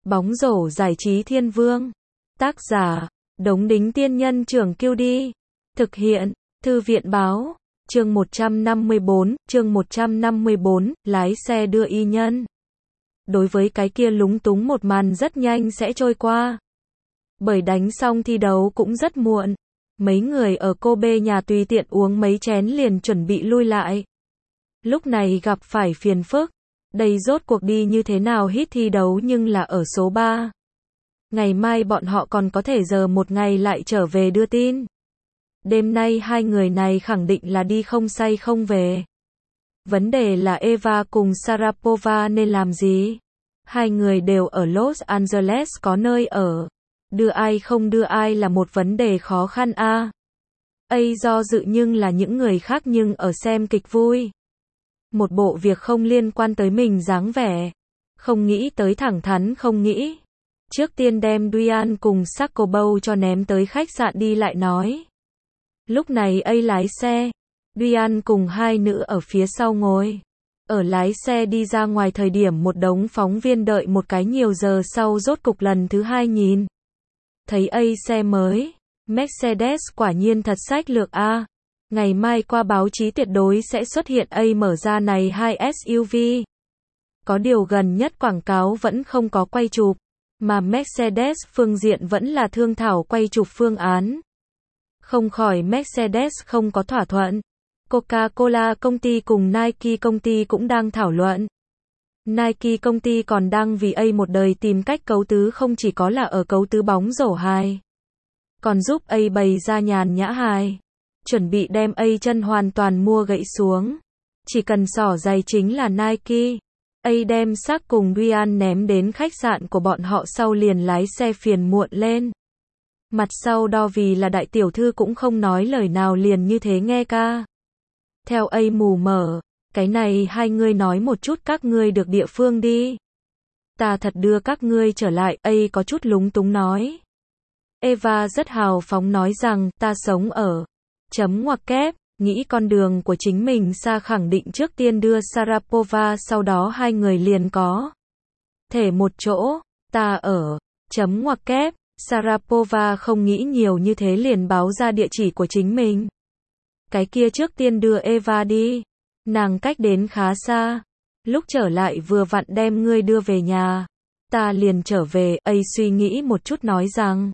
Bóng rổ giải trí thiên vương. Tác giả, Đống Đính Tiên Nhân Trưởng Kiêu Đi. Thực hiện, Thư viện Báo. Chương 154, lái xe đưa y nhân. Đối với cái kia lúng túng một màn rất nhanh sẽ trôi qua. Bởi đánh xong thi đấu cũng rất muộn. Mấy người ở Kobe nhà tùy tiện uống mấy chén liền chuẩn bị lui lại. Lúc này gặp phải phiền phức. Đây rốt cuộc đi như thế nào hít thi đấu nhưng là ở số 3. Ngày mai bọn họ còn có thể giờ một ngày lại trở về đưa tin. Đêm nay hai người này khẳng định là đi không say không về. Vấn đề là Eva cùng Sharapova nên làm gì? Hai người đều ở Los Angeles có nơi ở. Đưa ai không đưa ai là một vấn đề khó khăn a. Do dự nhưng là những người khác nhưng ở xem kịch vui. Một bộ việc không liên quan tới mình dáng vẻ. Không nghĩ tới thẳng thắn không nghĩ. Trước tiên đem Duyan cùng Sakobou cho ném tới khách sạn đi lại nói. Lúc này lái xe. Duyan cùng hai nữ ở phía sau ngồi. Ở lái xe đi ra ngoài thời điểm một đống phóng viên đợi một cái nhiều giờ sau rốt cục lần thứ hai nhìn. Thấy xe mới. Mercedes quả nhiên thật xách lược a. Ngày mai qua báo chí tuyệt đối sẽ xuất hiện mở ra này hai SUV. Có điều gần nhất quảng cáo vẫn không có quay chụp, mà Mercedes phương diện vẫn là thương thảo quay chụp phương án. Không khỏi Mercedes không có thỏa thuận. Coca-Cola công ty cùng Nike công ty cũng đang thảo luận. Nike công ty còn đang vì một đời tìm cách cấu tứ không chỉ có là ở cấu tứ bóng rổ hài. Còn giúp bày ra nhàn nhã hài. Chuẩn bị đem chân hoàn toàn mua gãy xuống. Chỉ cần xỏ giày chính là Nike. Đem xác cùng Duyan ném đến khách sạn của bọn họ sau liền lái xe phiền muộn lên. Mặt sau đo vì là đại tiểu thư cũng không nói lời nào liền như thế nghe ca. Theo mù mở, cái này hai ngươi nói một chút các ngươi được địa phương đi. Ta thật đưa các ngươi trở lại, có chút lúng túng nói. Eva rất hào phóng nói rằng, ta sống ở ngoặc kép, nghĩ con đường của chính mình xa khẳng định trước tiên đưa Sharapova sau đó hai người liền có thể một chỗ, ta ở ngoặc kép, Sharapova không nghĩ nhiều như thế liền báo ra địa chỉ của chính mình. Cái kia trước tiên đưa Eva đi, nàng cách đến khá xa, lúc trở lại vừa vặn đem ngươi đưa về nhà, ta liền trở về, suy nghĩ một chút nói rằng.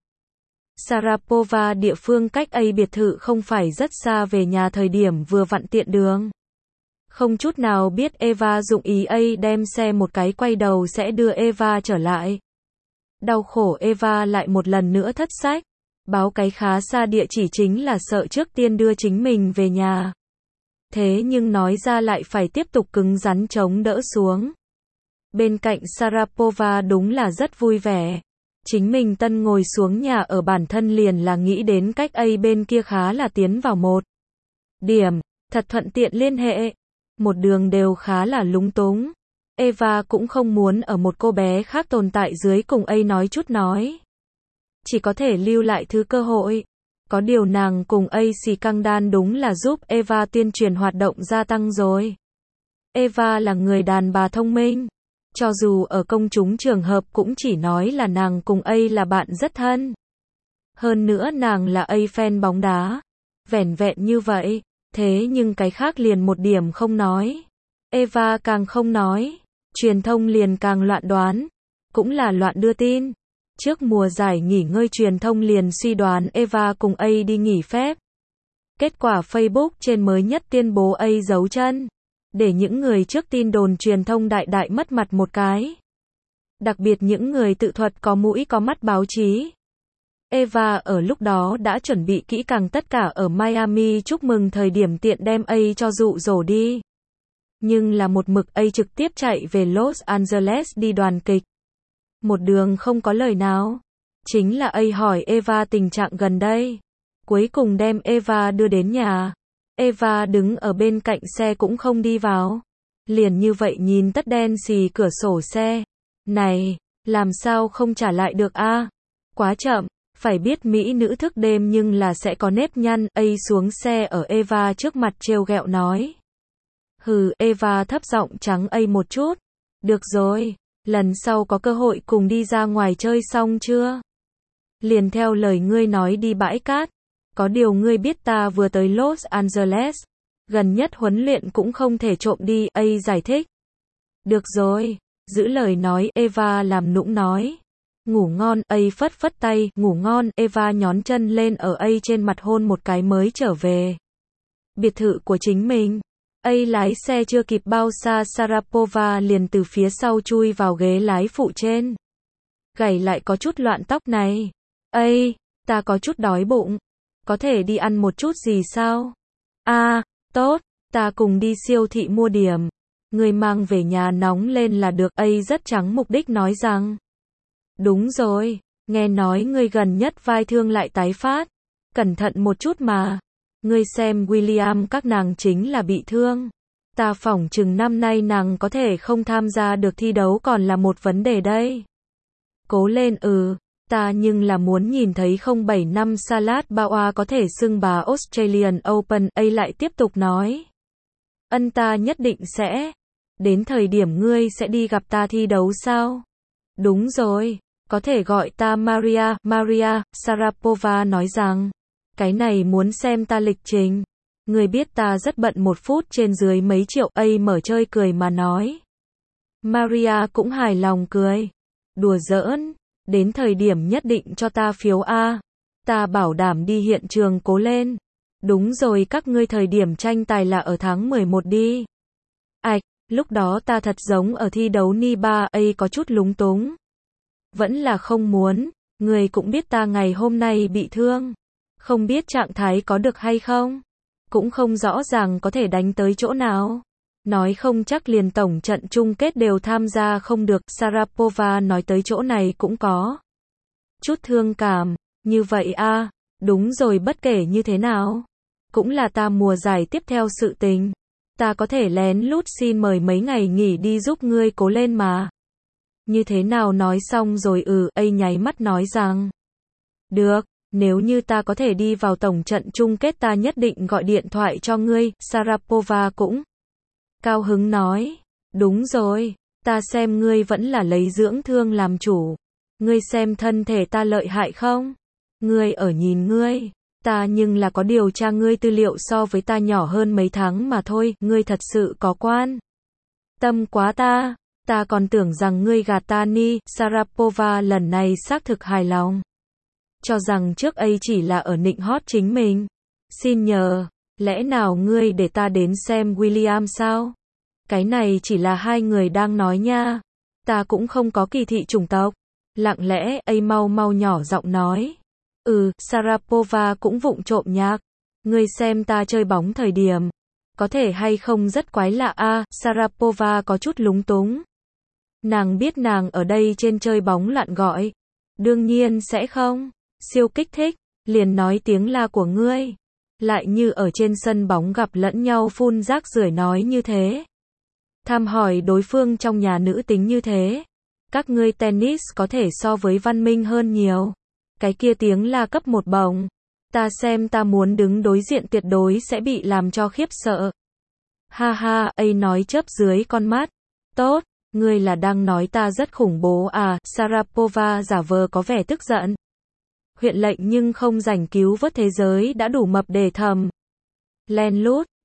Sharapova địa phương cách biệt thự không phải rất xa về nhà thời điểm vừa vặn tiện đường. Không chút nào biết Eva dụng ý đem xe một cái quay đầu sẽ đưa Eva trở lại. Đau khổ Eva lại một lần nữa thất sách. Báo cái khá xa địa chỉ chính là sợ trước tiên đưa chính mình về nhà. Thế nhưng nói ra lại phải tiếp tục cứng rắn chống đỡ xuống. Bên cạnh Sharapova đúng là rất vui vẻ. Chính mình tân ngồi xuống nhà ở bản thân liền là nghĩ đến cách bên kia khá là tiến vào một điểm, thật thuận tiện liên hệ. Một đường đều khá là lúng túng. Eva cũng không muốn ở một cô bé khác tồn tại dưới cùng nói chút nói. Chỉ có thể lưu lại thứ cơ hội. Có điều nàng cùng xì căng đan đúng là giúp Eva tuyên truyền hoạt động gia tăng rồi. Eva là người đàn bà thông minh. Cho dù ở công chúng trường hợp cũng chỉ nói là nàng cùng là bạn rất thân. Hơn nữa nàng là fan bóng đá. Vẻn vẹn như vậy, thế nhưng cái khác liền một điểm không nói. Eva càng không nói, truyền thông liền càng loạn đoán, cũng là loạn đưa tin. Trước mùa giải nghỉ ngơi truyền thông liền suy đoán Eva cùng đi nghỉ phép. Kết quả Facebook trên mới nhất tuyên bố giấu chân. Để những người trước tin đồn truyền thông đại đại mất mặt một cái. Đặc biệt những người tự thuật có mũi có mắt báo chí. Eva ở lúc đó đã chuẩn bị kỹ càng tất cả ở Miami chúc mừng thời điểm tiện đem cho dụ dỗ đi. Nhưng là một mực trực tiếp chạy về Los Angeles đi đoàn kịch. Một đường không có lời nào. Chính là hỏi Eva tình trạng gần đây. Cuối cùng đem Eva đưa đến nhà. Eva đứng ở bên cạnh xe cũng không đi vào. Liền như vậy nhìn tất đen xì cửa sổ xe. Này, làm sao không trả lại được a? Quá chậm, phải biết mỹ nữ thức đêm nhưng là sẽ có nếp nhăn. Xuống xe ở Eva trước mặt trêu ghẹo nói. Eva thấp giọng trắng một chút. Được rồi, Lần sau có cơ hội cùng đi ra ngoài chơi xong chưa? Liền theo lời ngươi nói đi bãi cát. Có điều ngươi biết ta vừa tới Los Angeles. Gần nhất huấn luyện cũng không thể trộm đi, A giải thích. Được rồi, giữ lời nói, Eva làm nũng nói. Ngủ ngon, A phất phất tay, ngủ ngon, Eva nhón chân lên ở A trên mặt hôn một cái mới trở về biệt thự của chính mình. A lái xe chưa kịp bao xa Sharapova liền từ phía sau chui vào ghế lái phụ trên. Gảy lại có chút loạn tóc này. A, ta có chút đói bụng. Có thể đi ăn một chút gì sao? Tốt, ta cùng đi siêu thị mua điểm. Người mang về nhà nóng lên là được. A rất trắng mục đích nói rằng. Đúng rồi, nghe nói ngươi gần nhất vai thương lại tái phát. Cẩn thận một chút mà. Ngươi xem William các nàng chính là bị thương. Ta phỏng chừng năm nay nàng có thể không tham gia được thi đấu còn là một vấn đề đây. Cố lên ta nhưng là muốn nhìn thấy 07 năm Salad Bawa có thể xưng bá Australian Open. A lại tiếp tục nói. Ta nhất định sẽ. Đến thời điểm ngươi sẽ đi gặp ta thi đấu sao? Đúng rồi, có thể gọi ta Maria, Sharapova nói rằng. Cái này muốn xem ta lịch trình. Ngươi biết ta rất bận, 1 phút trên dưới mấy triệu. A mở chơi cười mà nói. Maria cũng hài lòng cười. Đùa giỡn, đến thời điểm nhất định cho ta phiếu A. Ta bảo đảm đi hiện trường, cố lên. Đúng rồi, các ngươi thời điểm tranh tài là ở tháng 11 đi. Lúc đó ta thật giống ở thi đấu Niba. A có chút lúng túng. Vẫn là không muốn, ngươi cũng biết ta ngày hôm nay bị thương. Không biết trạng thái có được hay không? Cũng không rõ ràng có thể đánh tới chỗ nào. Nói không chắc liền tổng trận chung kết đều tham gia không được. Sharapova nói tới chỗ này cũng có chút thương cảm. Như vậy đúng rồi, bất kể như thế nào. Cũng là ta mùa giải tiếp theo sự tình. Ta có thể lén lút xin mời mấy ngày nghỉ đi giúp ngươi, cố lên mà. Như thế nào nói xong rồi A nháy mắt nói rằng. Được, nếu như ta có thể đi vào tổng trận chung kết ta nhất định gọi điện thoại cho ngươi. Sharapova cũng cao hứng nói. Đúng rồi, ta xem ngươi vẫn là lấy dưỡng thương làm chủ. Ngươi xem thân thể ta lợi hại không? Ngươi ở nhìn ngươi. Ta nhưng là có điều tra ngươi tư liệu so với ta nhỏ hơn mấy tháng mà thôi. Ngươi thật sự có quan tâm quá ta. Ta còn tưởng rằng ngươi gạt ta ni. Sharapova lần này xác thực hài lòng. Cho rằng trước A chỉ là ở nịnh hót chính mình. Xin nhờ, lẽ nào ngươi để ta đến xem William sao? Cái này chỉ là hai người đang nói nha. Ta cũng không có kỳ thị chủng tộc. Lặng lẽ A mau nhỏ giọng nói. Sharapova cũng vụng trộm nhạc. Ngươi xem ta chơi bóng thời điểm. Có thể hay không rất quái lạ Sharapova có chút lúng túng. Nàng biết nàng ở đây trên chơi bóng loạn gọi. Đương nhiên sẽ không. Siêu kích thích. Liền nói tiếng la của ngươi. Lại như ở trên sân bóng gặp lẫn nhau phun rác rưởi nói như thế. Thăm hỏi đối phương trong nhà nữ tính như thế. Các ngươi tennis có thể so với văn minh hơn nhiều. Cái kia tiếng la cấp 1 bổng. Ta xem ta muốn đứng đối diện tuyệt đối sẽ bị làm cho khiếp sợ. Ha ha, A nói chớp dưới con mắt. Tốt, ngươi là đang nói ta rất khủng bố à? Sharapova giả vờ có vẻ tức giận. Huyện lệnh nhưng không rảnh cứu vớt thế giới đã đủ mập để thầm. Len lút,